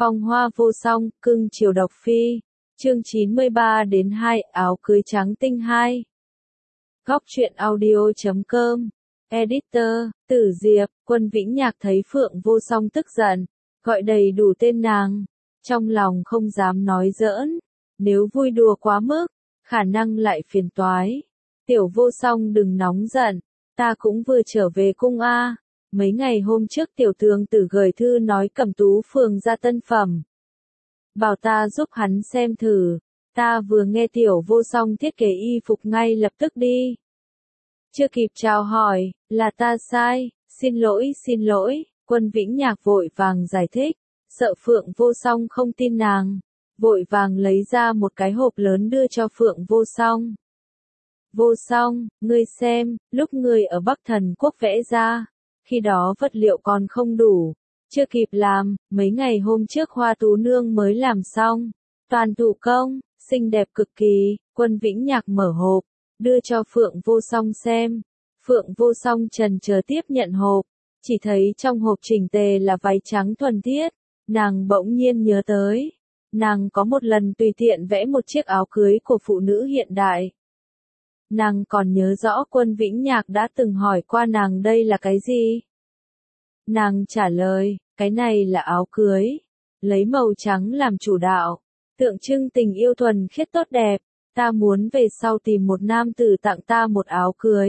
Phong hoa vô song, cưng chiều độc phi. Chương 93 đến 2, áo cưới trắng tinh 2. Góc truyện audio.com. Editor, Tử Diệp. Quân Vĩnh Nhạc thấy Phượng Vô Song tức giận, gọi đầy đủ tên nàng. Trong lòng không dám nói giỡn, nếu vui đùa quá mức, khả năng lại phiền toái. Tiểu Vô Song đừng nóng giận, ta cũng vừa trở về cung a. Mấy ngày hôm trước tiểu tướng tử gửi thư nói Cẩm Tú phường ra tân phẩm, bảo ta giúp hắn xem thử. Ta vừa nghe Tiểu Vô Song thiết kế y phục ngay lập tức đi. Chưa kịp chào hỏi, là ta sai, xin lỗi, Quân Vĩnh Nhạc vội vàng giải thích, sợ Phượng Vô Song không tin nàng, vội vàng lấy ra một cái hộp lớn đưa cho Phượng Vô Song. Vô Song, ngươi xem, lúc ngươi ở Bắc Thần Quốc vẽ ra, khi đó vật liệu còn không đủ, chưa kịp làm, mấy ngày hôm trước Hoa Tú Nương mới làm xong, toàn thủ công, xinh đẹp cực kỳ. Quân Vĩnh Nhạc mở hộp, đưa cho Phượng Vô Song xem. Phượng Vô Song chần chờ tiếp nhận hộp, chỉ thấy trong hộp chỉnh tề là váy trắng thuần khiết, nàng bỗng nhiên nhớ tới, nàng có một lần tùy tiện vẽ một chiếc áo cưới của phụ nữ hiện đại. Nàng còn nhớ rõ Quân Vĩnh Nhạc đã từng hỏi qua nàng đây là cái gì. Nàng trả lời, cái này là áo cưới, lấy màu trắng làm chủ đạo, tượng trưng tình yêu thuần khiết tốt đẹp, ta muốn về sau tìm một nam tử tặng ta một áo cưới.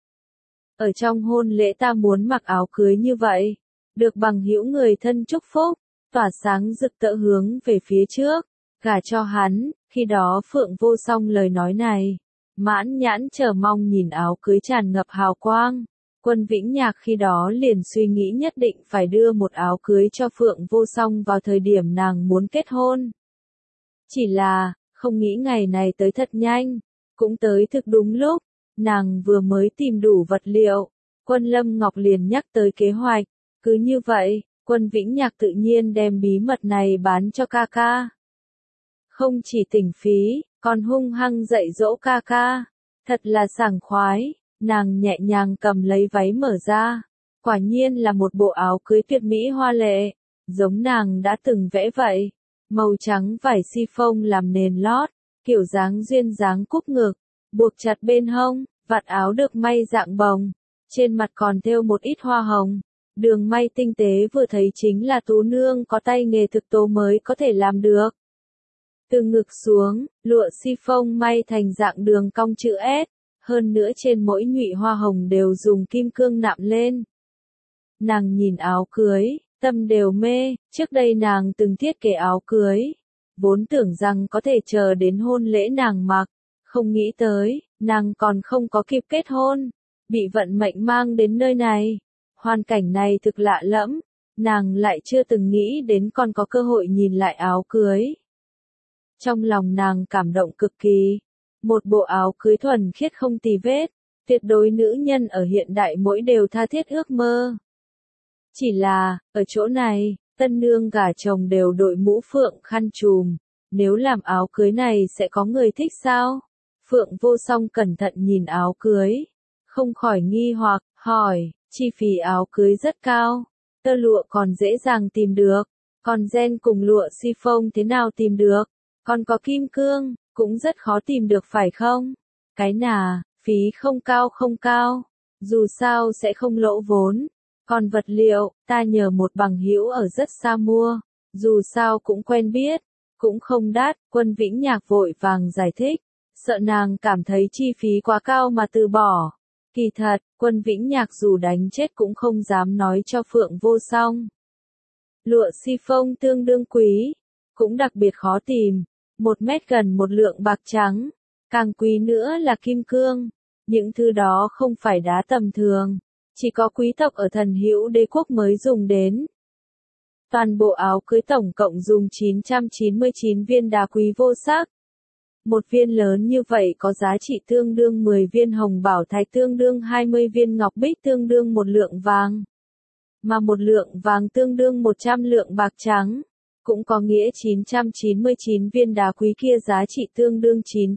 Ở trong hôn lễ ta muốn mặc áo cưới như vậy, được bằng hữu người thân chúc phúc, tỏa sáng rực rỡ hướng về phía trước, gả cho hắn. Khi đó Phượng Vô Song lời nói này, mãn nhãn chờ mong nhìn áo cưới tràn ngập hào quang. Quân Vĩnh Nhạc khi đó liền suy nghĩ nhất định phải đưa một áo cưới cho Phượng Vô Song vào thời điểm nàng muốn kết hôn. Chỉ là, không nghĩ ngày này tới thật nhanh, cũng tới thực đúng lúc, nàng vừa mới tìm đủ vật liệu, Quân Lâm Ngọc liền nhắc tới kế hoạch, cứ như vậy, Quân Vĩnh Nhạc tự nhiên đem bí mật này bán cho ca ca. Không chỉ tỉnh phí, còn hung hăng dạy dỗ ca ca, thật là sảng khoái. Nàng nhẹ nhàng cầm lấy váy mở ra, quả nhiên là một bộ áo cưới tuyệt mỹ hoa lệ, giống nàng đã từng vẽ vậy. Màu trắng vải chiffon làm nền lót, kiểu dáng duyên dáng cúp ngực, buộc chặt bên hông, vạt áo được may dạng bồng, trên mặt còn thêu một ít hoa hồng. Đường may tinh tế vừa thấy chính là Tú Nương có tay nghề thực tố mới có thể làm được. Từ ngực xuống, lụa chiffon may thành dạng đường cong chữ S. Hơn nữa trên mỗi nhụy hoa hồng đều dùng kim cương nạm lên. Nàng nhìn áo cưới, tâm đều mê, trước đây nàng từng thiết kế áo cưới, vốn tưởng rằng có thể chờ đến hôn lễ nàng mặc, không nghĩ tới, nàng còn không có kịp kết hôn, bị vận mệnh mang đến nơi này. Hoàn cảnh này thực lạ lẫm, nàng lại chưa từng nghĩ đến còn có cơ hội nhìn lại áo cưới. Trong lòng nàng cảm động cực kỳ. Một bộ áo cưới thuần khiết không tì vết, tuyệt đối nữ nhân ở hiện đại mỗi đều tha thiết ước mơ. Chỉ là, ở chỗ này, tân nương gả chồng đều đội mũ phượng khăn trùm, nếu làm áo cưới này sẽ có người thích sao? Phượng Vô Song cẩn thận nhìn áo cưới, không khỏi nghi hoặc, hỏi, chi phí áo cưới rất cao, tơ lụa còn dễ dàng tìm được, còn ren cùng lụa chiffon thế nào tìm được, còn có kim cương cũng rất khó tìm được phải không? Cái nà, phí không cao, dù sao sẽ không lỗ vốn. Còn vật liệu, ta nhờ một bằng hữu ở rất xa mua, dù sao cũng quen biết, cũng không đắt. Quân Vĩnh Nhạc vội vàng giải thích, sợ nàng cảm thấy chi phí quá cao mà từ bỏ. Kỳ thật, Quân Vĩnh Nhạc dù đánh chết cũng không dám nói cho Phượng Vô Song. Lụa chiffon tương đương quý, cũng đặc biệt khó tìm. 1 mét gần 1 lượng bạc trắng, càng quý nữa là kim cương, những thứ đó không phải đá tầm thường, chỉ có quý tộc ở Thần Hữu Đế quốc mới dùng đến. Toàn bộ áo cưới tổng cộng dùng 999 viên đá quý vô sắc. Một viên lớn như vậy có giá trị tương đương 10 viên hồng bảo thạch, tương đương 20 viên ngọc bích, tương đương 1 lượng vàng, mà 1 lượng vàng tương đương 100 lượng bạc trắng. Cũng có nghĩa 999 viên đá quý kia giá trị tương đương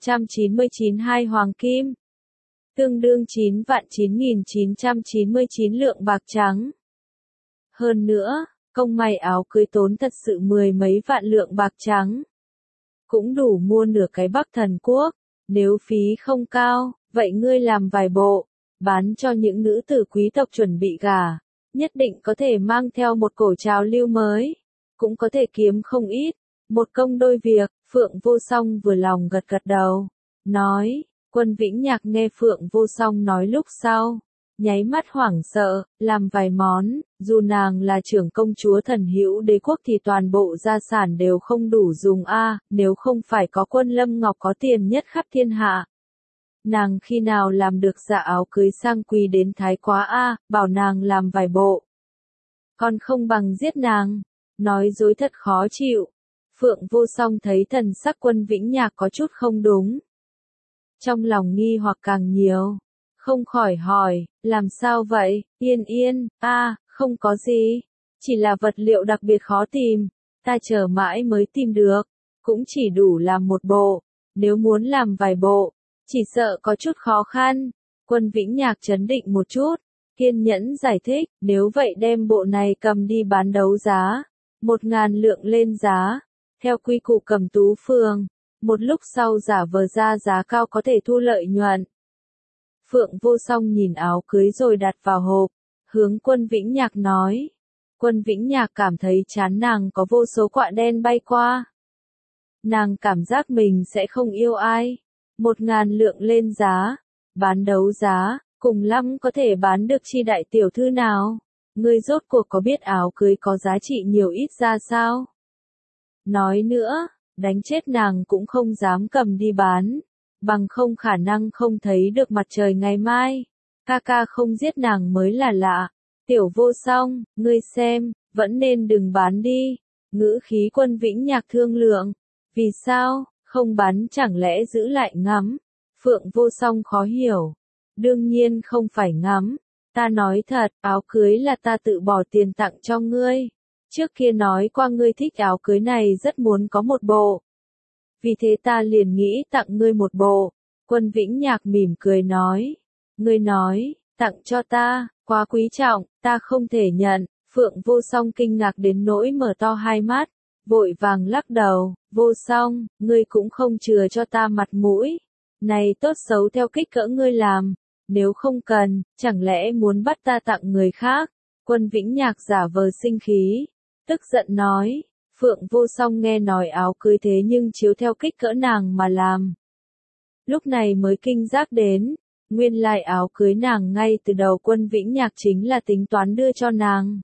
999 hai hoàng kim, tương đương 9.999 lượng bạc trắng. Hơn nữa, Công may áo cưới tốn thật sự 10 mấy vạn lượng bạc trắng. Cũng đủ mua nửa cái Bắc Thần Quốc. Nếu phí không cao, vậy ngươi làm vài bộ, bán cho những nữ tử quý tộc chuẩn bị gả. Nhất định có thể mang theo một cổ trào lưu mới. Cũng có thể kiếm không ít. Một công đôi việc, Phượng Vô Song vừa lòng gật gật đầu. Nói, Quân Vĩnh Nhạc nghe Phượng Vô Song nói lúc sau. Nháy mắt hoảng sợ, làm vài món, dù nàng là trưởng công chúa thần hữu đế quốc thì toàn bộ gia sản đều không đủ dùng nếu không phải có Quân Lâm Ngọc có tiền nhất khắp thiên hạ. Nàng khi nào làm được dạ áo cưới sang quý đến thái quá bảo nàng làm vài bộ. Còn không bằng giết nàng, nói dối thật khó chịu. Phượng Vô Song thấy thần sắc Quân Vĩnh Nhạc có chút không đúng. Trong lòng nghi hoặc càng nhiều. Không khỏi hỏi, làm sao vậy, Yên, không có gì. Chỉ là vật liệu đặc biệt khó tìm, ta chờ mãi mới tìm được. Cũng chỉ đủ làm một bộ, nếu muốn làm vài bộ, chỉ sợ có chút khó khăn. Quân Vĩnh Nhạc trấn định một chút, kiên nhẫn giải thích, nếu vậy đem bộ này cầm đi bán đấu giá. 1.000 lượng lên giá, theo quy củ cầm tú phường. Một lúc sau giả vờ ra giá cao có thể thu lợi nhuận. Phượng Vô Song nhìn áo cưới rồi đặt vào hộp, hướng Quân Vĩnh Nhạc nói. Quân Vĩnh Nhạc cảm thấy chán nàng có vô số quạ đen bay qua. Nàng cảm giác mình sẽ không yêu ai. 1.000 lượng lên giá, bán đấu giá, cùng lắm có thể bán được chi đại tiểu thư nào. Ngươi rốt cuộc có biết áo cưới có giá trị nhiều ít ra sao? Nói nữa, đánh chết nàng cũng không dám cầm đi bán. Bằng không khả năng không thấy được mặt trời ngày mai. Ca không giết nàng mới là lạ. Tiểu Vô Song, ngươi xem, vẫn nên đừng bán đi. Ngữ khí Quân Vĩnh Nhạc thương lượng. Vì sao, không bán chẳng lẽ giữ lại ngắm? Phượng Vô Song khó hiểu. Đương nhiên không phải ngắm. Ta nói thật, áo cưới là ta tự bỏ tiền tặng cho ngươi. Trước kia nói qua ngươi thích áo cưới này rất muốn có một bộ. Vì thế ta liền nghĩ tặng ngươi một bộ. Quân Vĩnh Nhạc mỉm cười nói. Ngươi nói, tặng cho ta, quá quý trọng, ta không thể nhận. Phượng Vô Song kinh ngạc đến nỗi mở to hai mắt, vội vàng lắc đầu. Vô Song, ngươi cũng không chừa cho ta mặt mũi. Này tốt xấu theo kích cỡ ngươi làm. Nếu không cần, chẳng lẽ muốn bắt ta tặng người khác? Quân Vĩnh Nhạc giả vờ sinh khí, tức giận nói. Phượng Vô Song nghe nói áo cưới thế nhưng chiếu theo kích cỡ nàng mà làm. Lúc này mới kinh giác đến, nguyên lai áo cưới nàng ngay từ đầu Quân Vĩnh Nhạc chính là tính toán đưa cho nàng.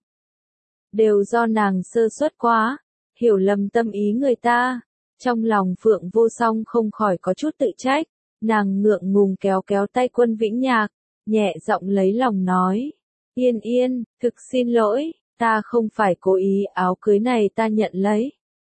Đều do nàng sơ suất quá, hiểu lầm tâm ý người ta. Trong lòng Phượng Vô Song không khỏi có chút tự trách, nàng ngượng ngùng kéo kéo tay Quân Vĩnh Nhạc, nhẹ giọng lấy lòng nói. Yên, thực xin lỗi. Ta không phải cố ý, áo cưới này ta nhận lấy.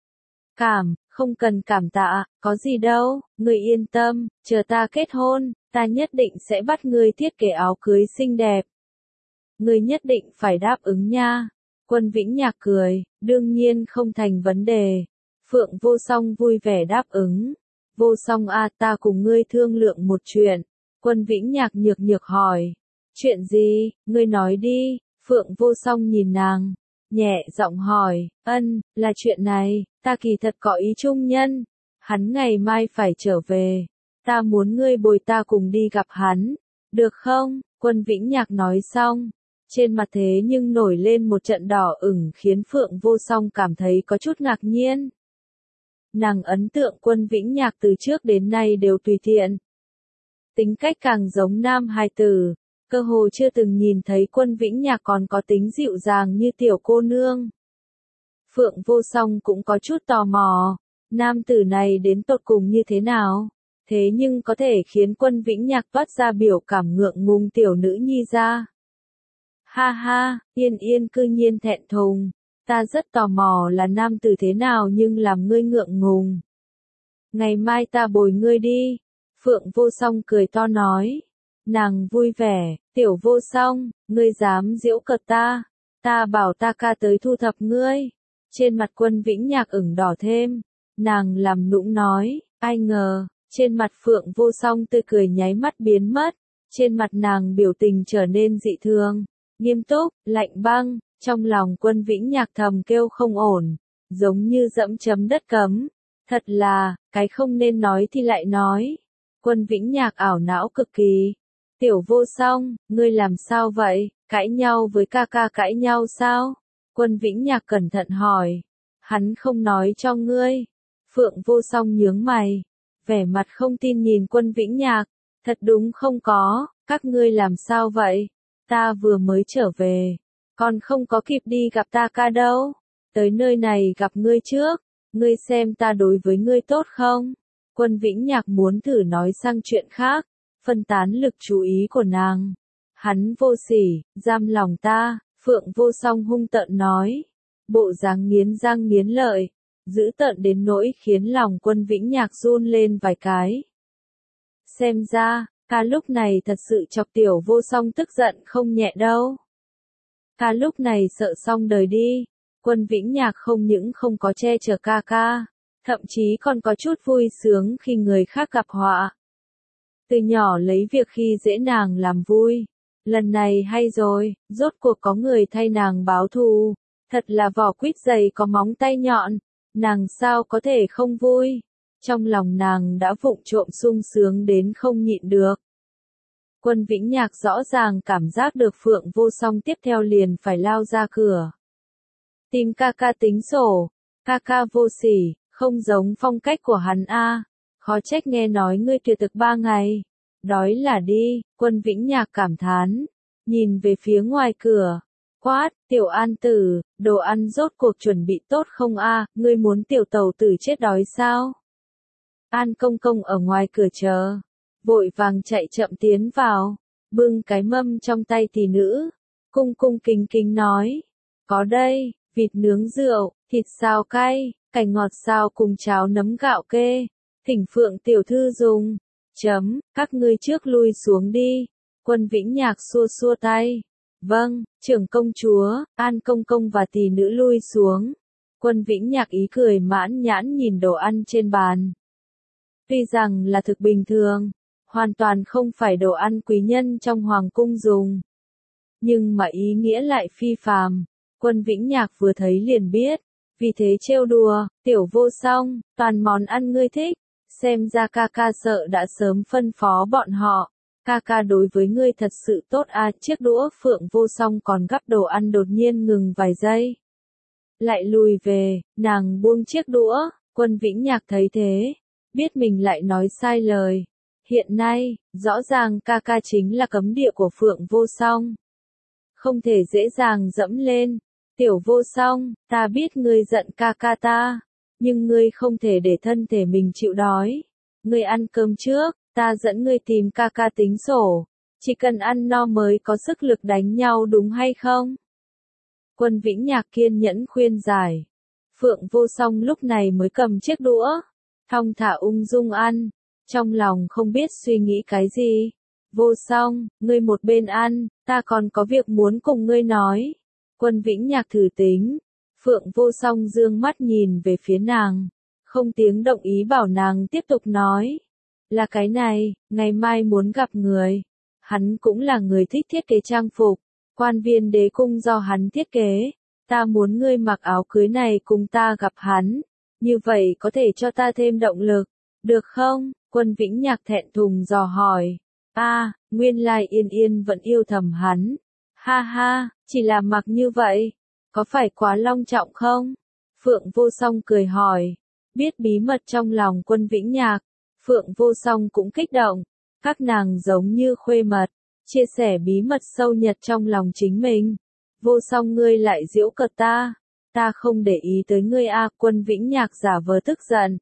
Không cần cảm tạ, có gì đâu, ngươi yên tâm, chờ ta kết hôn, ta nhất định sẽ bắt ngươi thiết kế áo cưới xinh đẹp. Ngươi nhất định phải đáp ứng nha. Quân Vĩnh Nhạc cười, đương nhiên không thành vấn đề. Phượng Vô Song vui vẻ đáp ứng. Vô Song ta cùng ngươi thương lượng một chuyện. Quân Vĩnh Nhạc nhược hỏi. Chuyện gì, ngươi nói đi. Phượng Vô Song nhìn nàng, nhẹ giọng hỏi, là chuyện này, ta kỳ thật có ý trung nhân, hắn ngày mai phải trở về, ta muốn ngươi bồi ta cùng đi gặp hắn, được không? Quân Vĩnh Nhạc nói xong, trên mặt thế nhưng nổi lên một trận đỏ ửng khiến Phượng Vô Song cảm thấy có chút ngạc nhiên. Nàng ấn tượng Quân Vĩnh Nhạc từ trước đến nay đều tùy tiện. Tính cách càng giống nam hài tử. Cơ hồ chưa từng nhìn thấy Quân Vĩnh Nhạc còn có tính dịu dàng như tiểu cô nương. Phượng Vô Song cũng có chút tò mò, nam tử này đến tột cùng như thế nào, thế nhưng có thể khiến Quân Vĩnh Nhạc toát ra biểu cảm ngượng ngùng tiểu nữ nhi ra. Ha, Yên cư nhiên thẹn thùng, ta rất tò mò là nam tử thế nào nhưng làm ngươi ngượng ngùng. Ngày mai ta bồi ngươi đi, Phượng Vô Song cười to nói. Nàng vui vẻ, Tiểu Vô Song, ngươi dám giễu cợt ta bảo ta ca tới thu thập ngươi. Trên mặt Quân Vĩnh Nhạc ửng đỏ thêm, nàng làm nũng nói, ai ngờ, trên mặt Phượng Vô Song tươi cười nháy mắt biến mất, trên mặt nàng biểu tình trở nên dị thường, nghiêm túc, lạnh băng, trong lòng Quân Vĩnh Nhạc thầm kêu không ổn, giống như dẫm chấm đất cấm. Thật là, cái không nên nói thì lại nói. Quân Vĩnh Nhạc ảo não cực kỳ. Tiểu Vô Song, ngươi làm sao vậy, cãi nhau với ca ca cãi nhau sao? Quân Vĩnh Nhạc cẩn thận hỏi. Hắn không nói cho ngươi. Phượng Vô Song nhướng mày, vẻ mặt không tin nhìn Quân Vĩnh Nhạc. Thật đúng không có, các ngươi làm sao vậy? Ta vừa mới trở về, còn không có kịp đi gặp ta ca đâu. Tới nơi này gặp ngươi trước, ngươi xem ta đối với ngươi tốt không? Quân Vĩnh Nhạc muốn thử nói sang chuyện khác, phân tán lực chú ý của nàng. Hắn vô sỉ, giam lòng ta, Phượng Vô Song hung tợn nói. Bộ dáng nghiến răng nghiến lợi, dữ tợn đến nỗi khiến lòng Quân Vĩnh Nhạc run lên vài cái. Xem ra, ca lúc này thật sự chọc Tiểu Vô Song tức giận không nhẹ đâu. Ca lúc này sợ xong đời đi. Quân Vĩnh Nhạc không những không có che chở ca ca, thậm chí còn có chút vui sướng khi người khác gặp họa. Từ nhỏ lấy việc khi dễ nàng làm vui. Lần này hay rồi, rốt cuộc có người thay nàng báo thù. Thật là vỏ quýt dày có móng tay nhọn, nàng sao có thể không vui. Trong lòng nàng đã vụng trộm sung sướng đến không nhịn được. Quân Vĩnh Nhạc rõ ràng cảm giác được Phượng Vô Song tiếp theo liền phải lao ra cửa. Tìm ca ca tính sổ, ca ca vô sỉ, không giống phong cách của hắn a. Khó trách nghe nói ngươi tuyệt thực 3 ngày. Đói là đi, Quân Vĩnh Nhạc cảm thán, nhìn về phía ngoài cửa. Quát, Tiểu An Tử, đồ ăn rốt cuộc chuẩn bị tốt không a? Ngươi muốn tiểu tàu tử chết đói sao? An Công Công ở ngoài cửa chờ, vội vàng chạy chậm tiến vào, bưng cái mâm trong tay tỷ nữ, cung cung kính kính nói, có đây, vịt nướng rượu, thịt xào cay, cải ngọt xào cùng cháo nấm gạo kê, thỉnh Phượng tiểu thư dùng. Các ngươi trước lui xuống đi. Quân Vĩnh Nhạc xua xua tay. Vâng, trưởng công chúa, An Công Công và tỷ nữ lui xuống. Quân Vĩnh Nhạc ý cười mãn nhãn nhìn đồ ăn trên bàn. Tuy rằng là thực bình thường, hoàn toàn không phải đồ ăn quý nhân trong hoàng cung dùng. Nhưng mà ý nghĩa lại phi phàm. Quân Vĩnh Nhạc vừa thấy liền biết. Vì thế trêu đùa, Tiểu Vô Song, toàn món ăn ngươi thích. Xem ra ca ca sợ đã sớm phân phó bọn họ. Ca ca đối với ngươi thật sự tốt à, chiếc đũa Phượng Vô Song còn gắp đồ ăn đột nhiên ngừng vài giây. Lại lùi về, nàng buông chiếc đũa, Quân Vĩnh Nhạc thấy thế, biết mình lại nói sai lời. Hiện nay, rõ ràng ca ca chính là cấm địa của Phượng Vô Song. Không thể dễ dàng dẫm lên. Tiểu Vô Song, ta biết ngươi giận ca ca ta, nhưng ngươi không thể để thân thể mình chịu đói. Ngươi ăn cơm trước, ta dẫn ngươi tìm ca ca tính sổ. Chỉ cần ăn no mới có sức lực đánh nhau đúng hay không? Quân Vĩnh Nhạc kiên nhẫn khuyên giải. Phượng Vô Song lúc này mới cầm chiếc đũa, thong thả ung dung ăn, trong lòng không biết suy nghĩ cái gì. Vô Song, ngươi một bên ăn, ta còn có việc muốn cùng ngươi nói. Quân Vĩnh Nhạc thử tính. Phượng Vô Song dương mắt nhìn về phía nàng, không tiếng động ý bảo nàng tiếp tục nói. Là cái này, ngày mai muốn gặp người. Hắn cũng là người thích thiết kế trang phục, quan viên đế cung do hắn thiết kế. Ta muốn ngươi mặc áo cưới này cùng ta gặp hắn, như vậy có thể cho ta thêm động lực, được không? Quân Vĩnh Nhạc thẹn thùng dò hỏi. Nguyên lai Yên Yên vẫn yêu thầm hắn. Ha ha, chỉ là mặc như vậy, có phải quá long trọng không? Phượng Vô Song cười hỏi. Biết bí mật trong lòng Quân Vĩnh Nhạc, Phượng Vô Song cũng kích động. Các nàng giống như khuê mật, chia sẻ bí mật sâu nhật trong lòng chính mình. Vô Song ngươi lại giễu cợt ta không để ý tới ngươi a. Quân Vĩnh Nhạc giả vờ tức giận.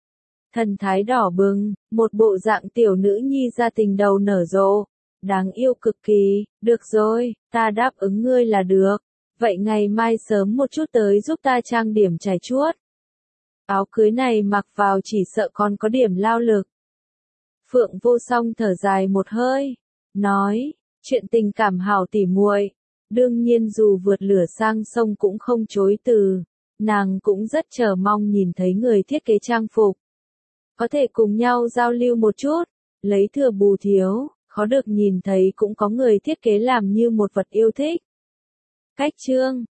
Thần thái đỏ bừng, một bộ dạng tiểu nữ nhi gia tình đầu nở rộ, đáng yêu cực kỳ. Được rồi, ta đáp ứng ngươi là được. Vậy ngày mai sớm một chút tới giúp ta trang điểm chải chuốt. Áo cưới này mặc vào chỉ sợ còn có điểm lao lực. Phượng Vô Song thở dài một hơi, nói, chuyện tình cảm hảo tỉ muội, đương nhiên dù vượt lửa sang sông cũng không chối từ. Nàng cũng rất chờ mong nhìn thấy người thiết kế trang phục. Có thể cùng nhau giao lưu một chút, lấy thừa bù thiếu, khó được nhìn thấy cũng có người thiết kế làm như một vật yêu thích. Cách chương